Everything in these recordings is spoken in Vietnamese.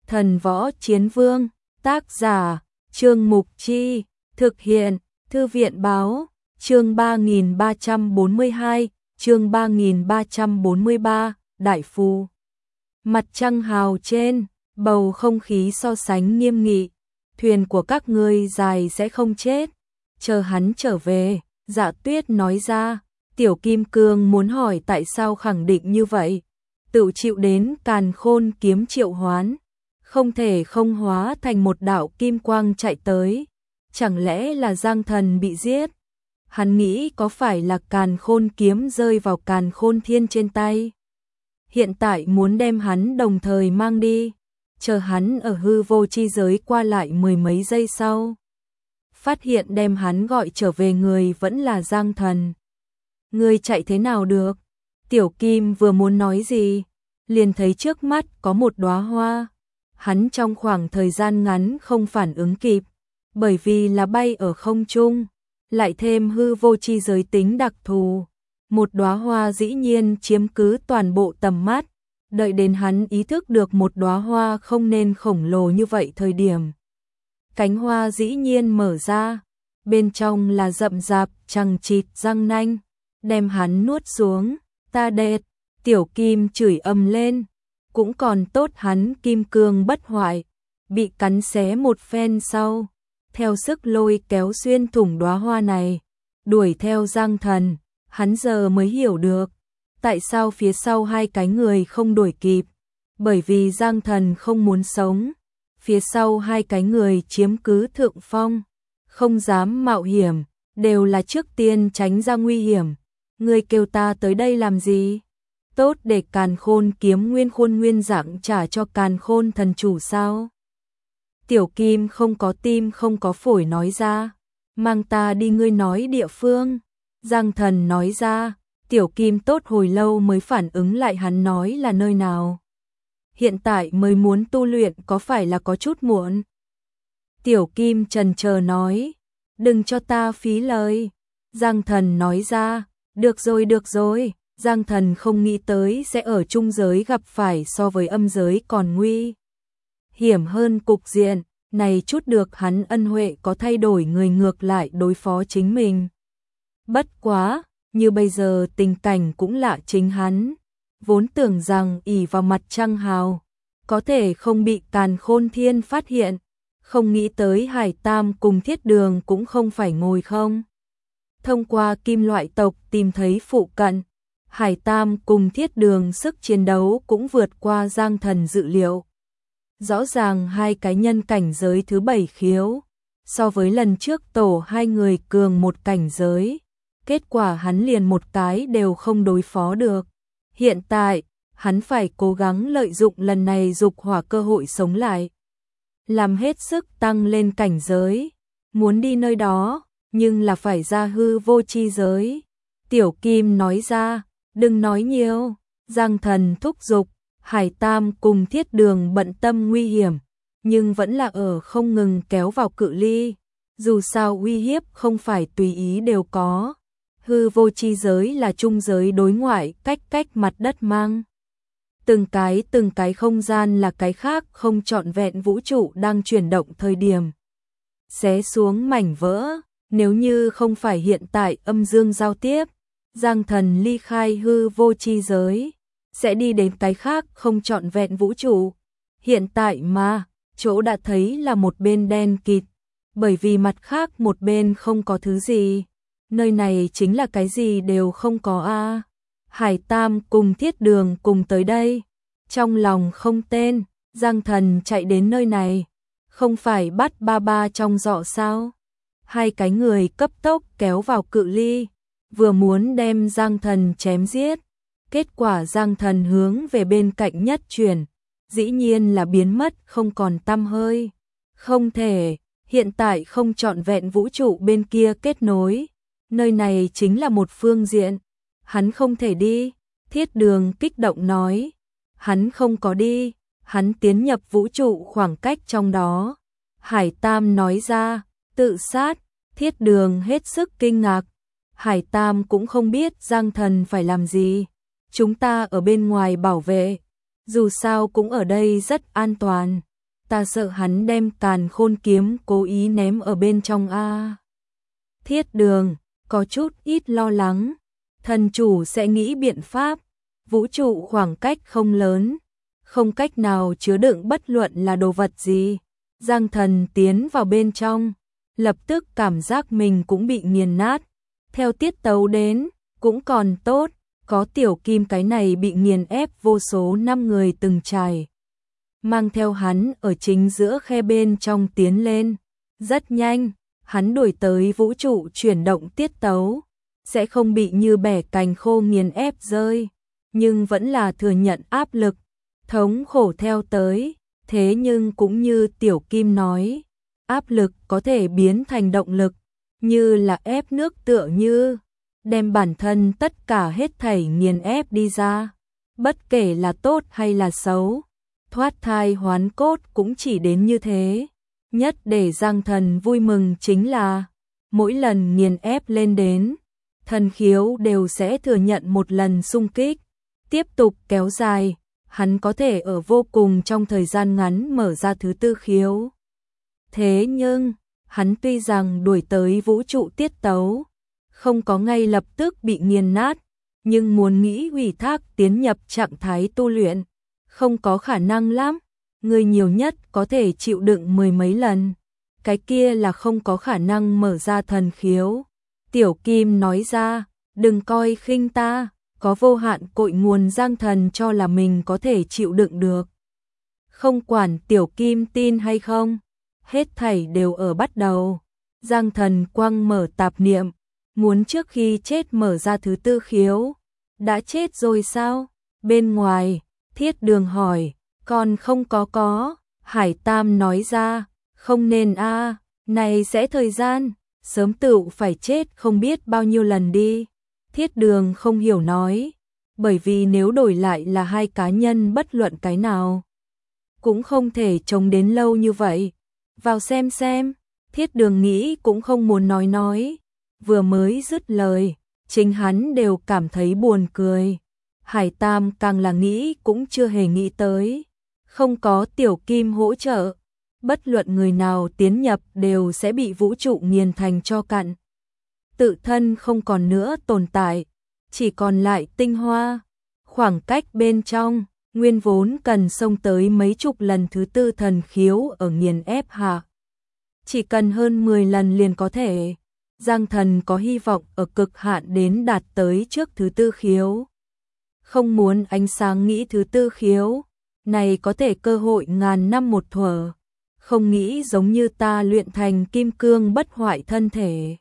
Thần Võ Chiến Vương, tác giả, Trương Mục Chi, thực hiện, Thư viện Báo, chương 3342, chương 3343, Đại Phu. Mặt trăng hào trên, bầu không khí so sánh nghiêm nghị, thuyền của các ngươi dài sẽ không chết, chờ hắn trở về, Dạ Tuyết nói ra. Tiểu Kim Cương muốn hỏi tại sao khẳng định như vậy, tự chịu đến Càn Khôn kiếm triệu hoán, không thể không hóa thành một đạo kim quang chạy tới, chẳng lẽ là Giang Thần bị giết? Hắn nghĩ có phải là Càn Khôn kiếm rơi vào Càn Khôn Thiên trên tay? Hiện tại muốn đem hắn đồng thời mang đi, chờ hắn ở hư vô chi giới qua lại mười mấy giây sau. Phát hiện đem hắn gọi trở về người vẫn là Giang Thần. Ngươi chạy thế nào được? Tiểu Kim vừa muốn nói gì, liền thấy trước mắt có một đóa hoa. Hắn trong khoảng thời gian ngắn không phản ứng kịp, bởi vì là bay ở không trung, lại thêm hư vô chi giới tính đặc thù. Một đóa hoa dĩ nhiên chiếm cứ toàn bộ tầm mắt, đợi đến hắn ý thức được một đóa hoa không nên khổng lồ như vậy thời điểm. Cánh hoa dĩ nhiên mở ra, bên trong là rậm rạp chằng chịt răng nanh, đem hắn nuốt xuống. Ta đệt, Tiểu Kim chửi ầm lên, cũng còn tốt hắn kim cương bất hoại, bị cắn xé một phen sau, theo sức lôi kéo xuyên thủng đóa hoa này, đuổi theo Giang Thần. Hắn giờ mới hiểu được, tại sao phía sau hai cái người không đuổi kịp, bởi vì Giang Thần không muốn sống, phía sau hai cái người chiếm cứ thượng phong, không dám mạo hiểm, đều là trước tiên tránh ra nguy hiểm. Ngươi kêu ta tới đây làm gì? Tốt để Càn Khôn kiếm nguyên khôn nguyên dạng trả cho Càn Khôn thần chủ sao? Tiểu Kim không có tim không có phổi nói ra, mang ta đi ngươi nói địa phương. Giang Thần nói ra, Tiểu Kim tốt hồi lâu mới phản ứng lại hắn nói là nơi nào. Hiện tại mới muốn tu luyện có phải là có chút muộn? Tiểu Kim chần chờ nói, đừng cho ta phí lời. Giang Thần nói ra, được rồi. Giang Thần không nghĩ tới sẽ ở trung giới gặp phải so với âm giới còn nguy hiểm hơn cục diện, này chút được hắn ân huệ có thay đổi người ngược lại đối phó chính mình. Bất quá, như bây giờ tình cảnh cũng lạ chính hắn, vốn tưởng rằng ỷ vào mặt trăng hào, có thể không bị Càn Khôn Thiên phát hiện, không nghĩ tới Hải Tam cùng Thiết Đường cũng không phải ngồi không. Thông qua kim loại tộc tìm thấy phụ cận, Hải Tam cùng Thiết Đường sức chiến đấu cũng vượt qua Giang Thần dự liệu. Rõ ràng hai cái nhân cảnh giới thứ 7 khiếu, so với lần trước tổ hai người cường một cảnh giới, kết quả hắn liền một cái đều không đối phó được. Hiện tại, hắn phải cố gắng lợi dụng lần này dục hỏa cơ hội sống lại, làm hết sức tăng lên cảnh giới, muốn đi nơi đó, nhưng là phải ra hư vô chi giới. Tiểu Kim nói ra, đừng nói nhiều. Giang Thần thúc giục, Hải Tam cùng Thiết Đường bận tâm nguy hiểm, nhưng vẫn là ở không ngừng kéo vào cự ly. Dù sao uy hiếp không phải tùy ý đều có. Hư vô chi giới là trung giới đối ngoại, cách mặt đất mang. Từng cái không gian là cái khác không trọn vẹn vũ trụ đang chuyển động thời điểm. Xé xuống mảnh vỡ, nếu như không phải hiện tại âm dương giao tiếp, Giang Thần ly khai hư vô chi giới, sẽ đi đến cái khác không trọn vẹn vũ trụ. Hiện tại mà, chỗ đã thấy là một bên đen kịt, bởi vì mặt khác một bên không có thứ gì. Nơi này chính là cái gì đều không có a. Hải Tam cùng Thiết Đường cùng tới đây, trong lòng không tên, Giang Thần chạy đến nơi này, không phải bắt ba trong giỏ sao? Hai cái người cấp tốc kéo vào cự ly, vừa muốn đem Giang Thần chém giết, kết quả Giang Thần hướng về bên cạnh nhất chuyển, dĩ nhiên là biến mất không còn tăm hơi. Không thể, hiện tại không trọn vẹn vũ trụ bên kia kết nối, nơi này chính là một phương diện, hắn không thể đi. Thiết Đường kích động nói, hắn không có đi, hắn tiến nhập vũ trụ khoảng cách trong đó. Hải Tam nói ra, tự sát. Thiết Đường hết sức kinh ngạc, Hải Tam cũng không biết Giang Thần phải làm gì. Chúng ta ở bên ngoài bảo vệ, dù sao cũng ở đây rất an toàn. ta sợ hắn đem Càn Khôn kiếm cố ý ném ở bên trong a. Thiết Đường có chút ít lo lắng, thần chủ sẽ nghĩ biện pháp, vũ trụ khoảng cách không lớn, không cách nào chứa đựng bất luận là đồ vật gì. Giang Thần tiến vào bên trong, lập tức cảm giác mình cũng bị nghiền nát. Theo tiết tấu đến, cũng còn tốt, có Tiểu Kim cái này bị nghiền ép vô số năm người từng trải. Mang theo hắn ở chính giữa khe bên trong tiến lên. Rất nhanh, hắn đuổi tới vũ trụ chuyển động tiết tấu, sẽ không bị như bẻ cành khô nghiền ép rơi, nhưng vẫn là thừa nhận áp lực, thống khổ theo tới. Thế nhưng cũng như Tiểu Kim nói, áp lực có thể biến thành động lực, như là ép nước tựa như, đem bản thân tất cả hết thảy nghiền ép đi ra. Bất kể là tốt hay là xấu, thoát thai hoán cốt cũng chỉ đến như thế. Nhất để Giang Thần vui mừng chính là, mỗi lần nghiền ép lên đến, thần khiếu đều sẽ thừa nhận một lần xung kích, tiếp tục kéo dài. Hắn có thể ở vô cùng trong thời gian ngắn mở ra thứ tư khiếu. Thế nhưng, hắn tuy rằng đuổi tới vũ trụ tiết tấu, không có ngay lập tức bị nghiền nát, nhưng muốn nghĩ ủy thác tiến nhập trạng thái tu luyện, không có khả năng lắm. Người nhiều nhất có thể chịu đựng mười mấy lần, cái kia là không có khả năng mở ra thần khiếu. Tiểu Kim nói ra, đừng coi khinh ta. Có vô hạn cội nguồn. Giang Thần cho là mình có thể chịu đựng được. Không quản Tiểu Kim tin hay không, hết thảy đều ở bắt đầu. Giang Thần quăng mở tạp niệm, muốn trước khi chết mở ra thứ tư khiếu. Đã chết rồi sao? Bên ngoài, Thiết Đường hỏi, còn không có. Hải Tam nói ra, không nên a, này sẽ thời gian, sớm tựu phải chết không biết bao nhiêu lần đi. Thiết Đường không hiểu nói, bởi vì nếu đổi lại là hai cá nhân bất luận cái nào, cũng không thể chống đến lâu như vậy. Vào xem. Thiết Đường nghĩ cũng không muốn nói. Vừa mới dứt lời, chính hắn đều cảm thấy buồn cười. Hải Tam càng là nghĩ cũng chưa hề nghĩ tới. Không có Tiểu Kim hỗ trợ, bất luận người nào tiến nhập đều sẽ bị vũ trụ nghiền thành tro cặn. Tự thân không còn nữa tồn tại, chỉ còn lại tinh hoa. Khoảng cách bên trong, nguyên vốn cần xông tới mấy chục lần thứ tư thần khiếu ở nghiền ép hạ. Chỉ cần hơn 10 lần liền có thể. Giang Thần có hy vọng ở cực hạn đến đạt tới trước thứ tư khiếu. Không muốn ánh sáng nghĩ thứ tư khiếu, này có thể cơ hội ngàn năm một thuở. Không nghĩ giống như ta luyện thành kim cương bất hoại thân thể.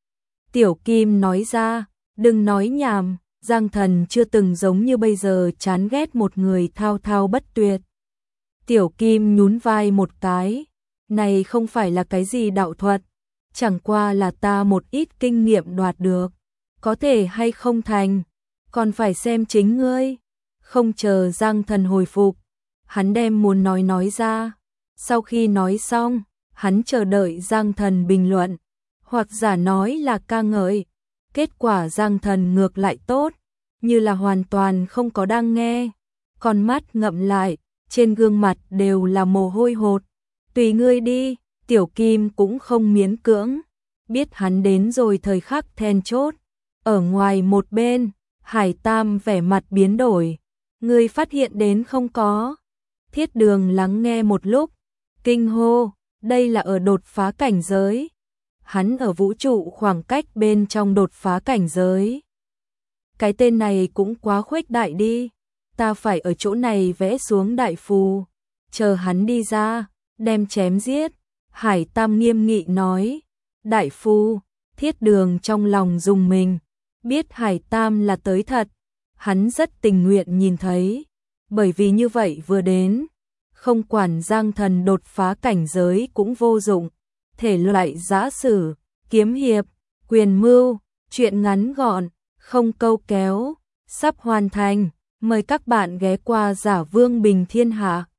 Tiểu Kim nói ra, đừng nói nhảm, Giang Thần chưa từng giống như bây giờ chán ghét một người thao thao bất tuyệt. Tiểu Kim nhún vai một cái, này không phải là cái gì đạo thuật, chẳng qua là ta một ít kinh nghiệm đoạt được, có thể hay không thành, còn phải xem chính ngươi. Không chờ Giang Thần hồi phục, hắn đem muốn nói ra. Sau khi nói xong, hắn chờ đợi Giang Thần bình luận, hoặc giả nói là ca ngợi. Kết quả Giang Thần ngược lại tốt, như là hoàn toàn không có đang nghe. Con mắt ngậm lại, trên gương mặt đều là mồ hôi hột. Tùy ngươi đi, Tiểu Kim cũng không miễn cưỡng. Biết hắn đến rồi thời khắc then chốt. Ở ngoài một bên, Hải Tam vẻ mặt biến đổi. Ngươi phát hiện đến không có? Thiết Đường lắng nghe một lúc, kinh hô, đây là ở đột phá cảnh giới. Hắn ở vũ trụ khoảng cách bên trong đột phá cảnh giới. Cái tên này cũng quá khuếch đại đi. Ta phải ở chỗ này vẽ xuống đại phù, chờ hắn đi ra, đem chém giết. Hải Tam nghiêm nghị nói. Đại phù, Thiết Đường trong lòng rùng mình. Biết Hải Tam là tới thật, hắn rất tình nguyện nhìn thấy. Bởi vì như vậy vừa đến, không quản Giang Thần đột phá cảnh giới cũng vô dụng. Thể loại giã sử, kiếm hiệp, quyền mưu, truyện ngắn gọn, không câu kéo, sắp hoàn thành. Mời các bạn ghé qua Giả Vương Bình Thiên Hạ.